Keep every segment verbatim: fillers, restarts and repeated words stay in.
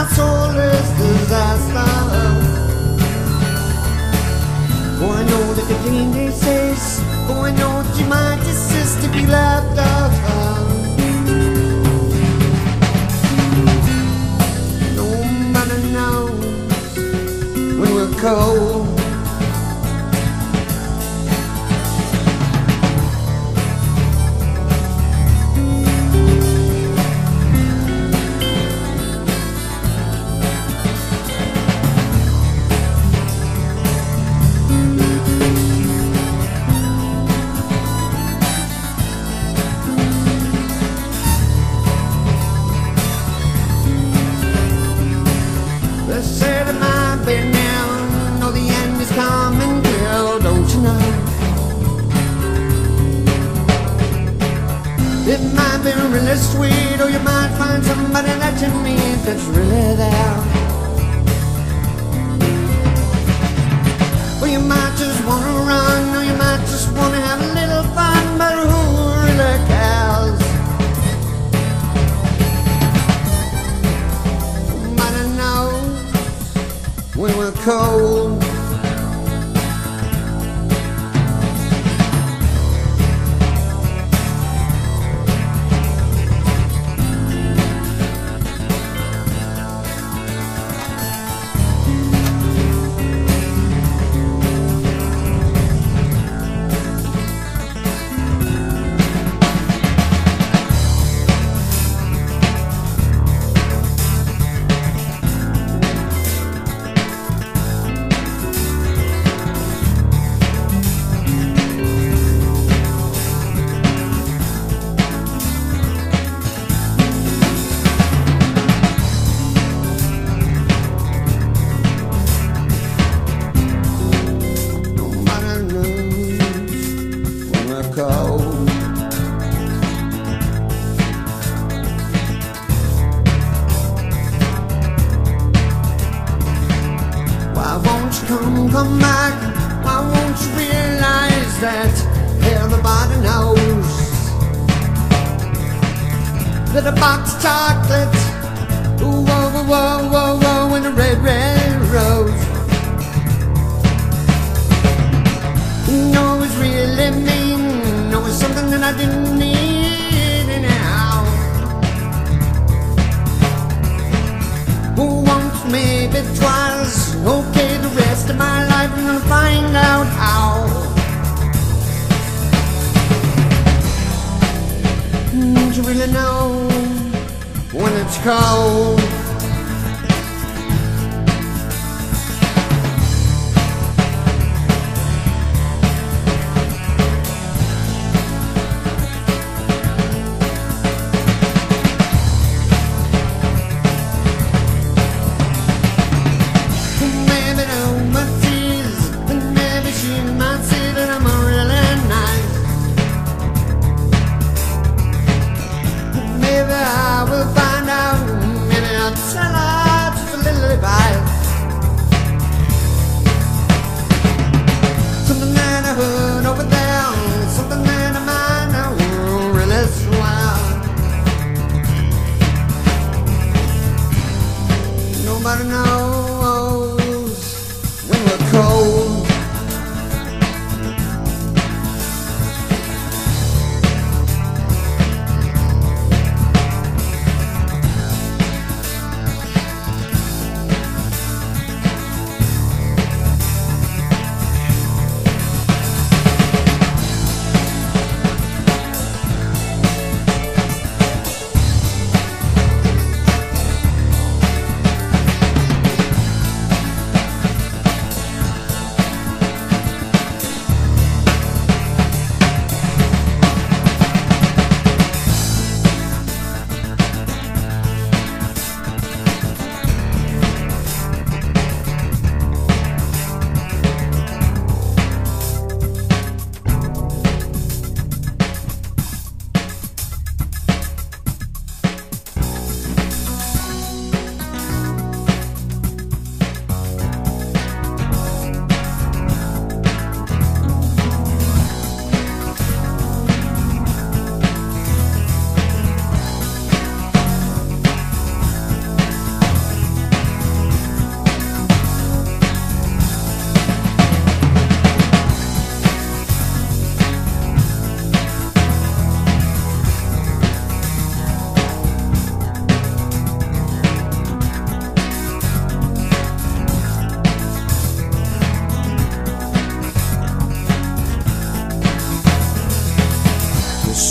my soul is disaster. Oh, I know that the danger says, oh, I know that you might desist to be left out. Nobody knows when we're cold. They said it might be now, know the end is coming, girl, don't you know? It might be really sweet, or you might find somebody that you meet that's really there. Or you might just wanna run, or you might just wanna have a little fun, but who really cares? Nobody knows when we're cold. Cold. Why won't you come, come back? Why won't you realize that everybody knows that a box of chocolate, ooh, whoa, whoa, whoa, whoa, whoa, and a red, red rose, you know it's really mean. It's something that I didn't need anyhow. Once, maybe twice, okay, the rest of my life I'm gonna find out how. Don't you really know when it's cold? Maybe I will find out, maybe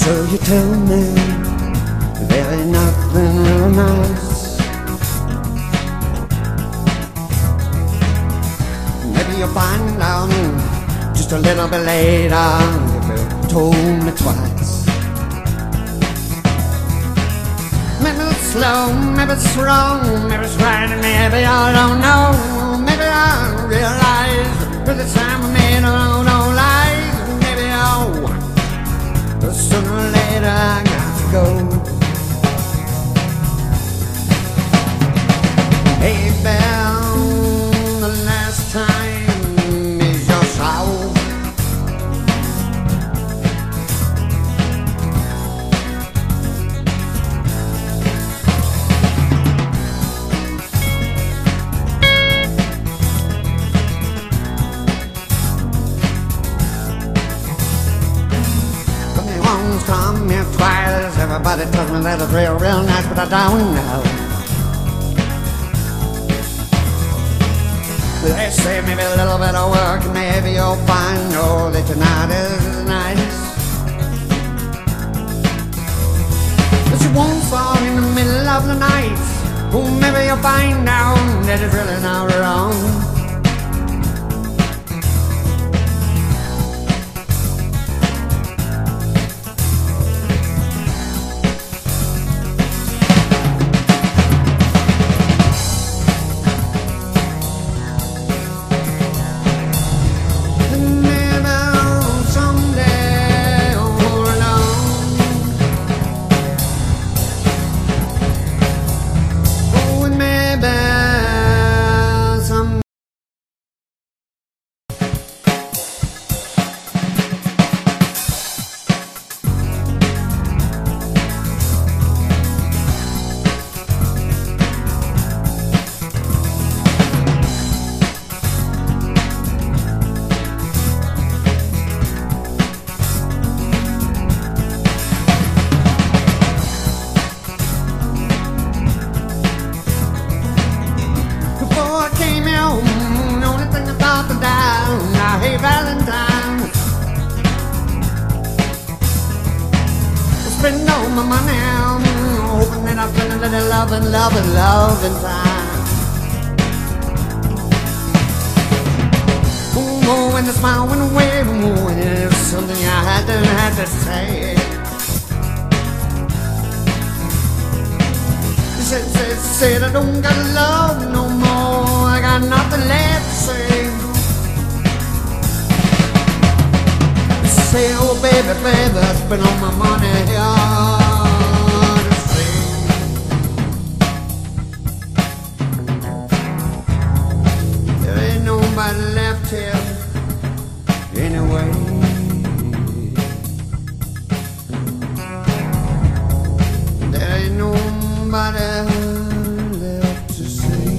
So you tell me there ain't nothing real nice. Maybe you'll find out just a little bit later if you told me twice. Maybe it's slow, maybe it's wrong, maybe it's right, and maybe I don't know. Maybe I realize by the time I made a own own life. Maybe oh, but sooner or later I got to go. Hey Belle, the last time is your soul. Come here twice. Everybody tells me that it's real, real nice, but I don't know. They say maybe a little bit of work, and maybe you'll find, oh, that tonight is nice. But you won't fall in the middle of the night. Oh, maybe you'll find out that it's really not wrong. Hey Valentine, spend all my money, hoping that I spend a little loving, loving, loving time. Oh, when the smile went away, oh, and it was something I had to, had to say. Said, said, said I don't got love no more, I got nothing left to say. Say, oh baby, baby, I spent all my money here to see. There ain't nobody left here anyway. There ain't nobody left to see.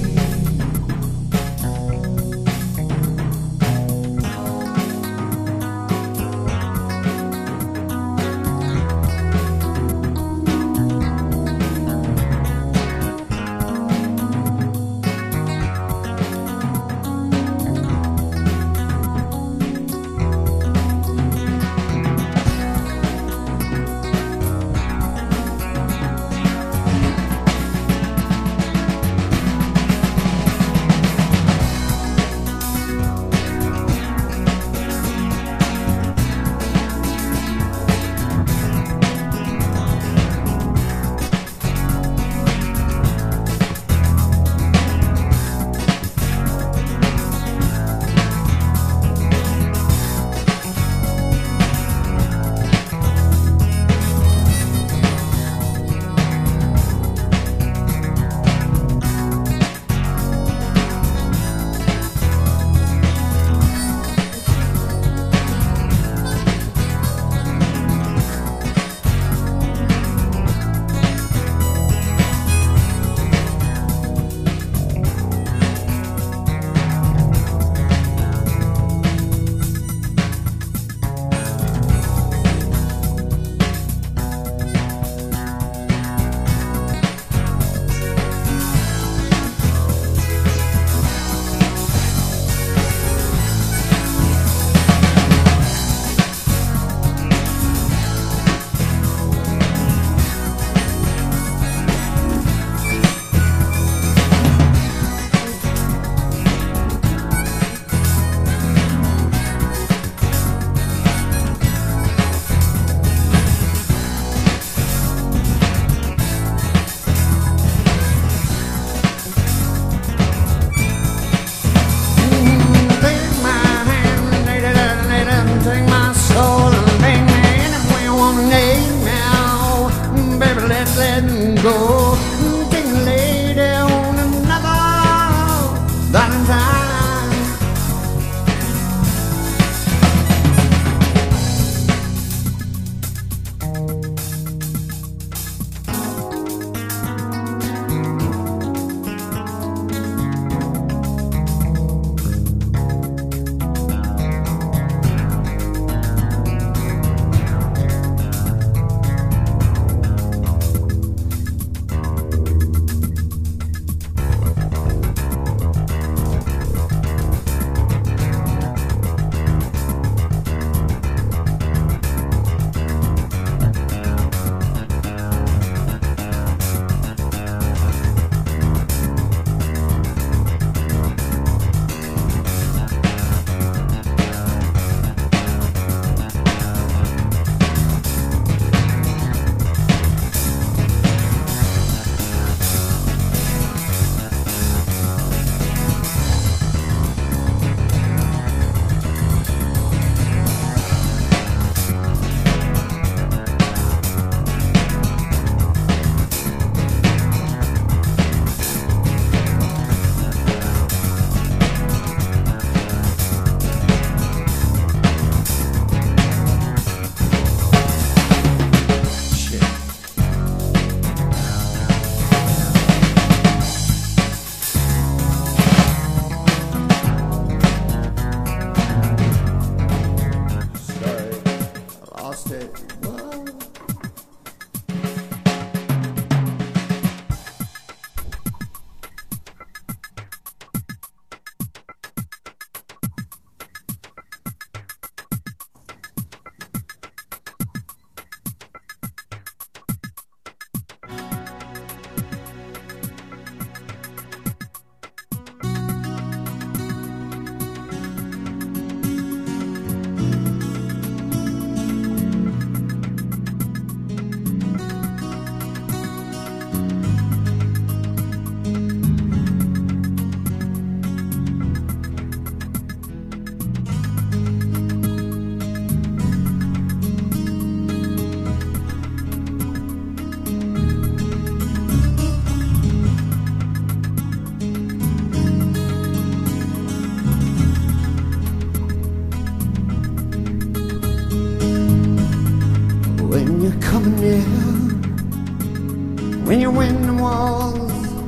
when you're coming near, when you win the walls.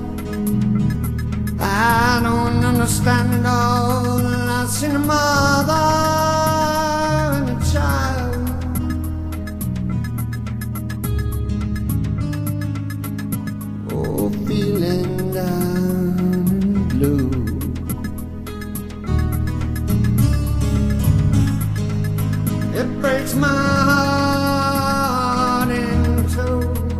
I don't understand it all. I've seen a mother and a child, oh, feeling down and blue. It breaks my heart in two.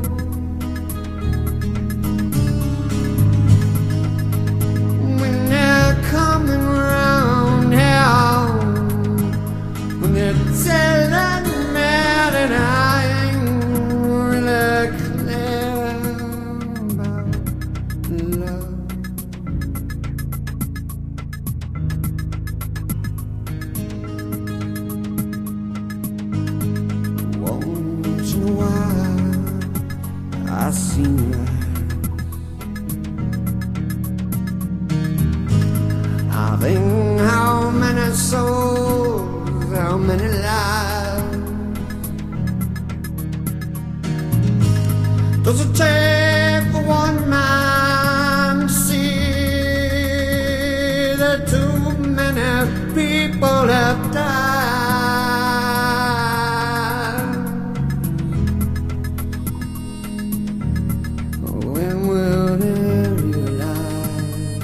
When they're coming round here, when they're telling me that I ain't really clear about love. Once in a while I see you. I think how many souls, how many lives does it take for one man to see that too many people have died? When will they realize?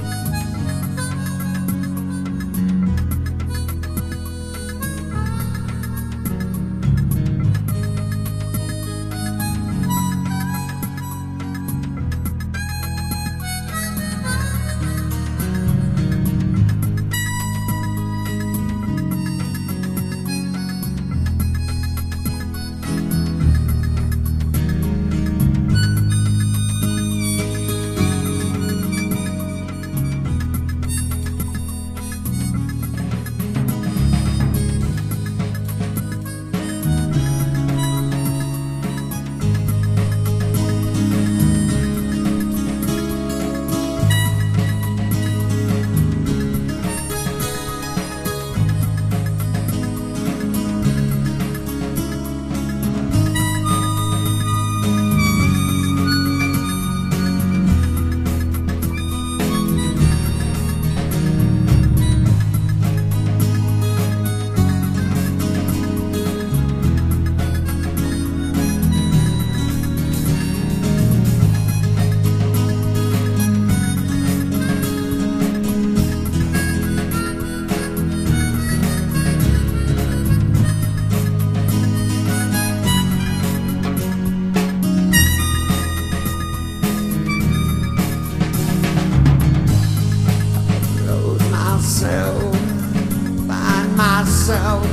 Find myself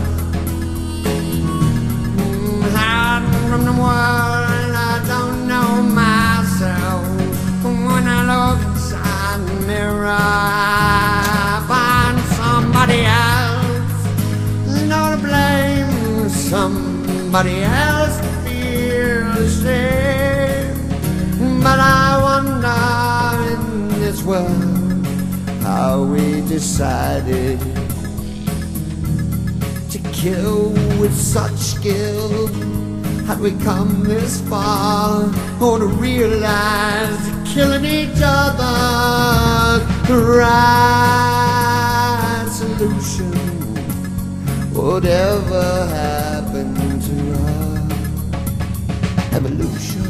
hiding from the world. I don't know myself. When I look inside the mirror, I find somebody else. No to blame, somebody else to feel the same. But I wonder in this world how we decided to kill with such skill. How'd we come this far? Oh, to realize that killing each other's the right solution. Whatever happened to our evolution?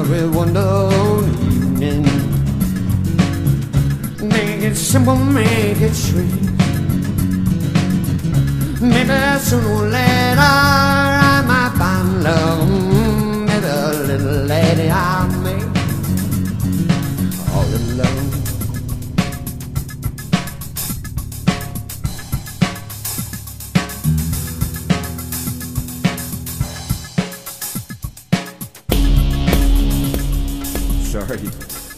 with wonder evening. Make it simple, make it sweet. Maybe sooner or later I might find love. Maybe a little lady I made all alone. Sorry.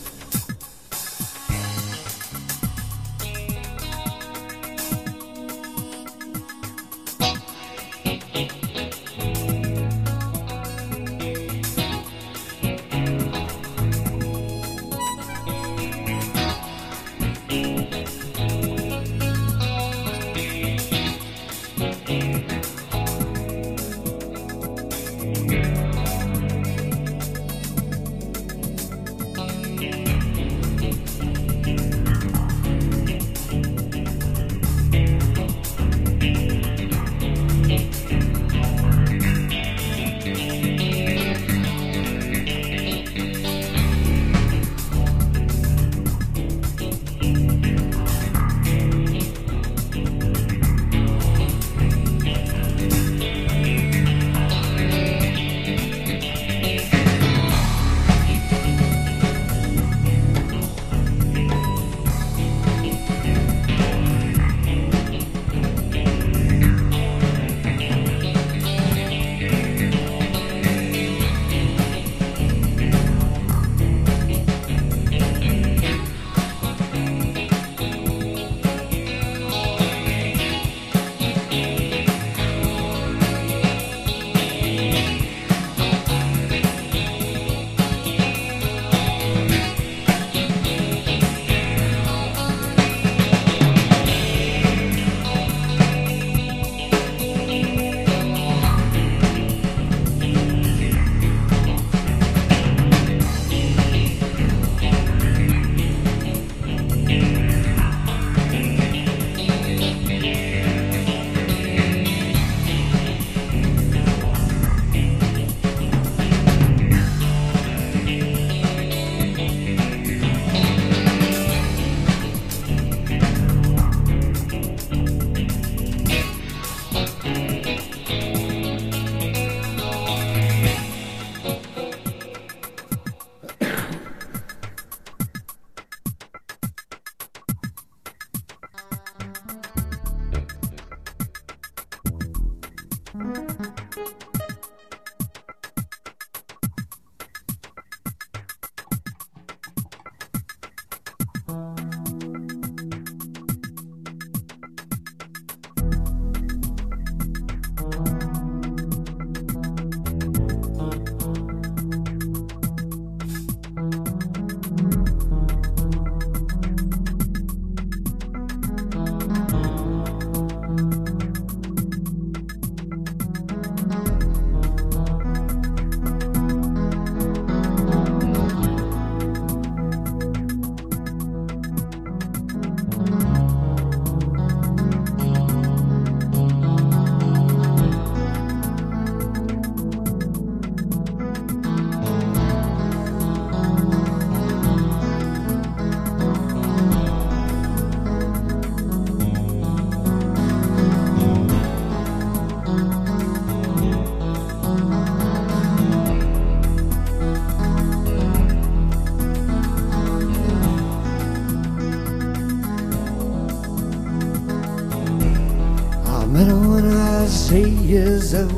Met her when I was eight years old.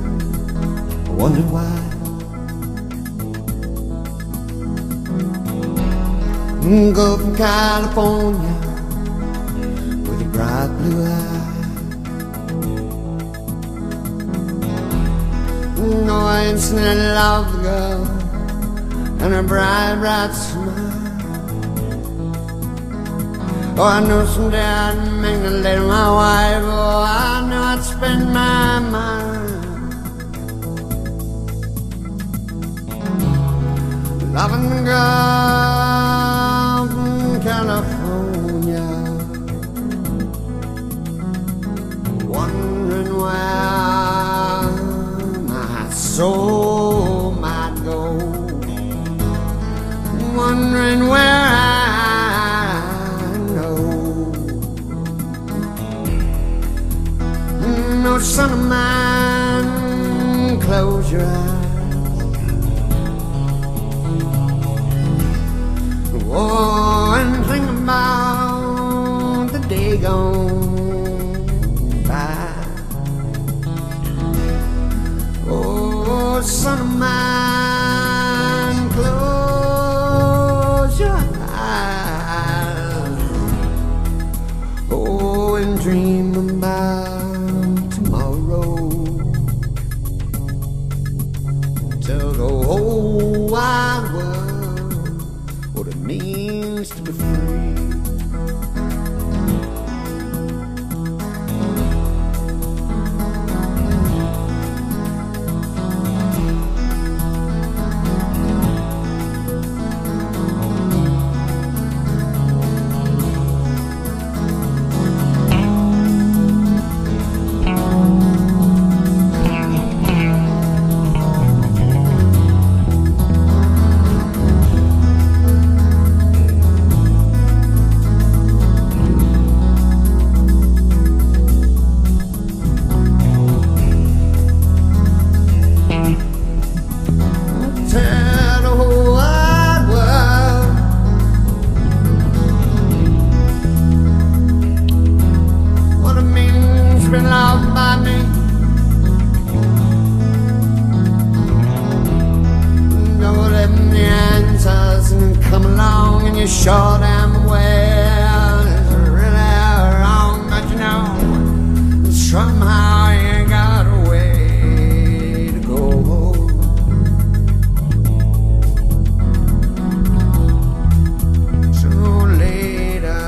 I wondered why. Go from California with a bright blue eye. No, I instantly loved the girl and her bright, bright smile. Oh, I know someday I'd make the lady my wife. Oh, I know I'd spend my mind loving the girl from California, wondering where my soul might go. wondering where I know. No, son of mine, close your eyes. Oh, and think about the day gone by. Oh, son of mine, close your eyes. Oh, and dream about tomorrow. Tell the whole wide world what it means to be free. Show them where it's really wrong, but you know, somehow you got a way to go. Sooner or later,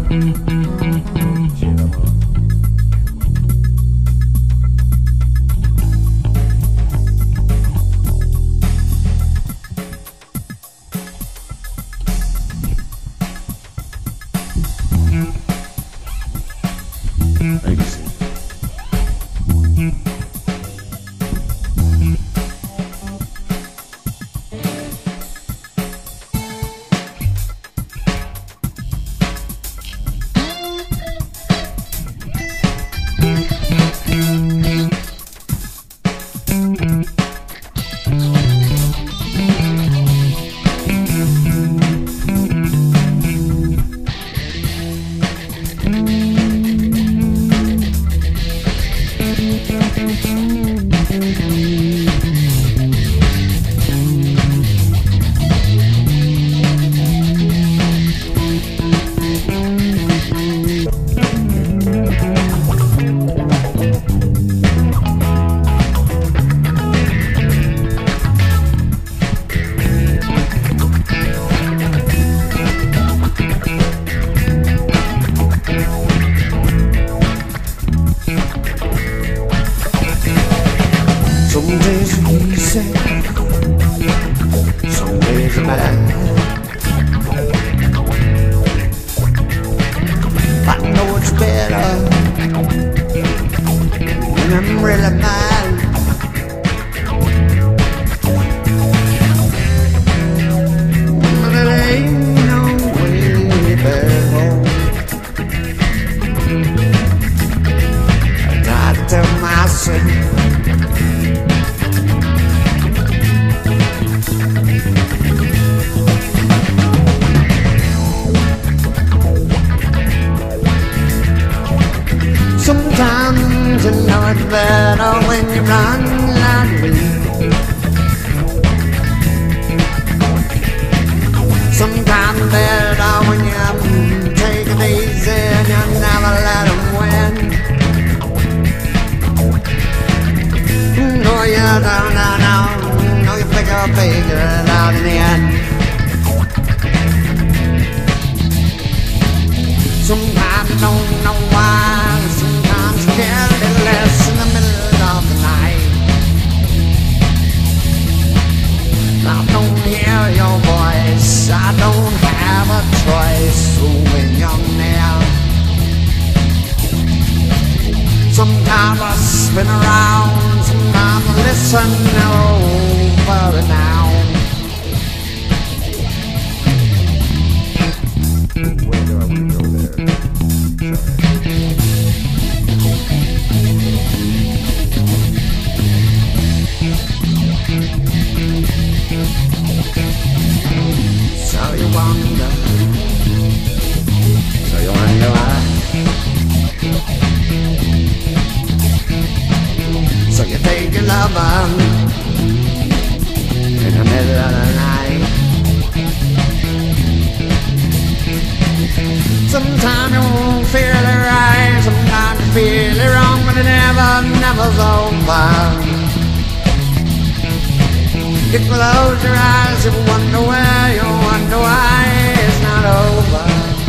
some days are easy, some days are bad. I know it's better when I'm really mad. But it ain't no way back home. I tell myself sometimes you know it's better when you run like me. Sometimes better when you take it easy and you never let them win. No, you don't, no, no, no, you figure, figure it out in the end. Sometimes you don't know why. Sometimes you get a little less in the middle of the night. I don't hear your voice, I don't have a choice when you're near. Sometimes I spin around, sometimes I listen over and down. wonder. So you wonder why. So you take your lover in the middle of the night. Sometimes you won't feel it right, sometimes you feel it wrong, but it never, never's over. You close your eyes, you wonder where, you wonder why it's not over.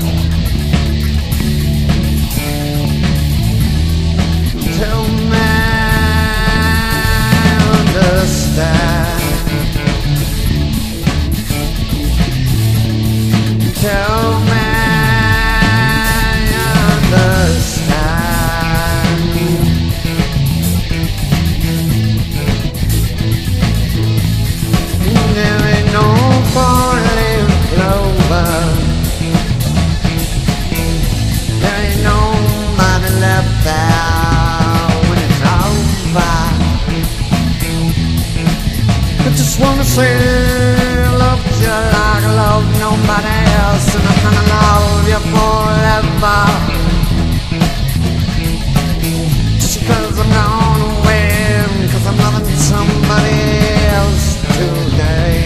Tell me, understand. Tell me, understand. There ain't no four-leaf clover. There ain't nobody left there when it's over. I just wanna say, love you like I love nobody else, and I'm gonna love you forever. Just because I'm gone away, because I'm loving somebody else today.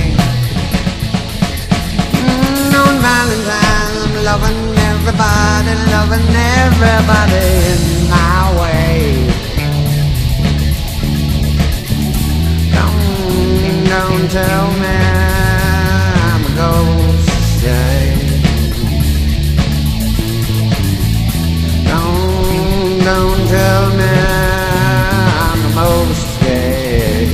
Mm, on Valentine's, I'm loving everybody, loving everybody in my way. Don't, don't tell me I'm a ghost, yeah. Don't, don't tell me I'm the most scared.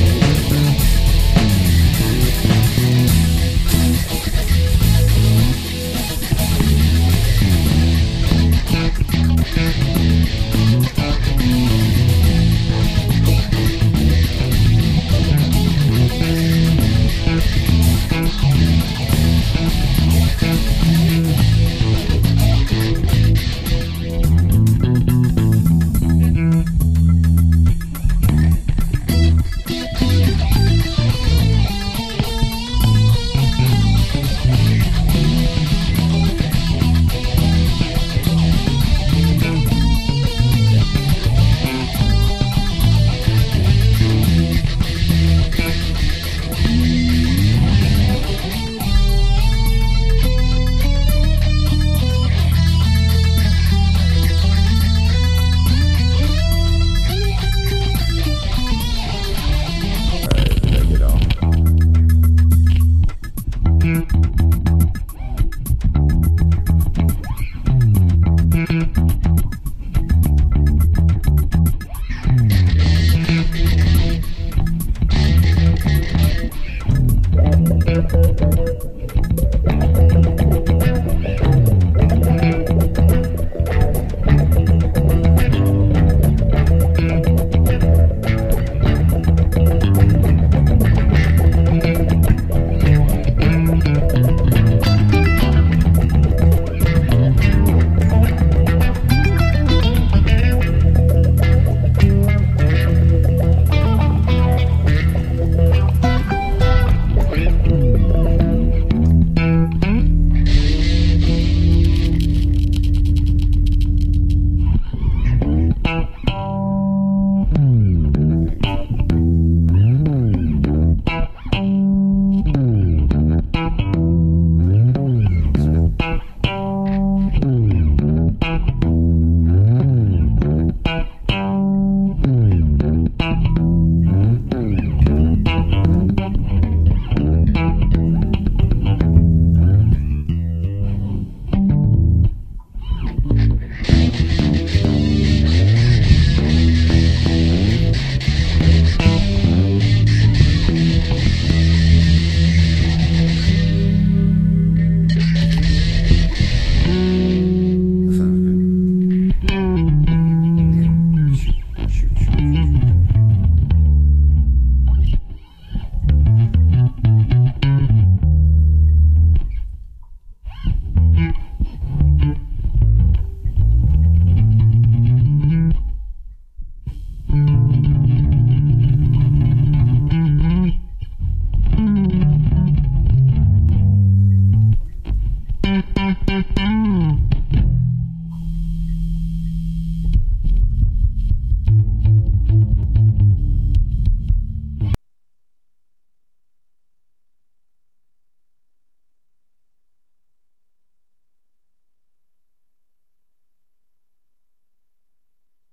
Thank you.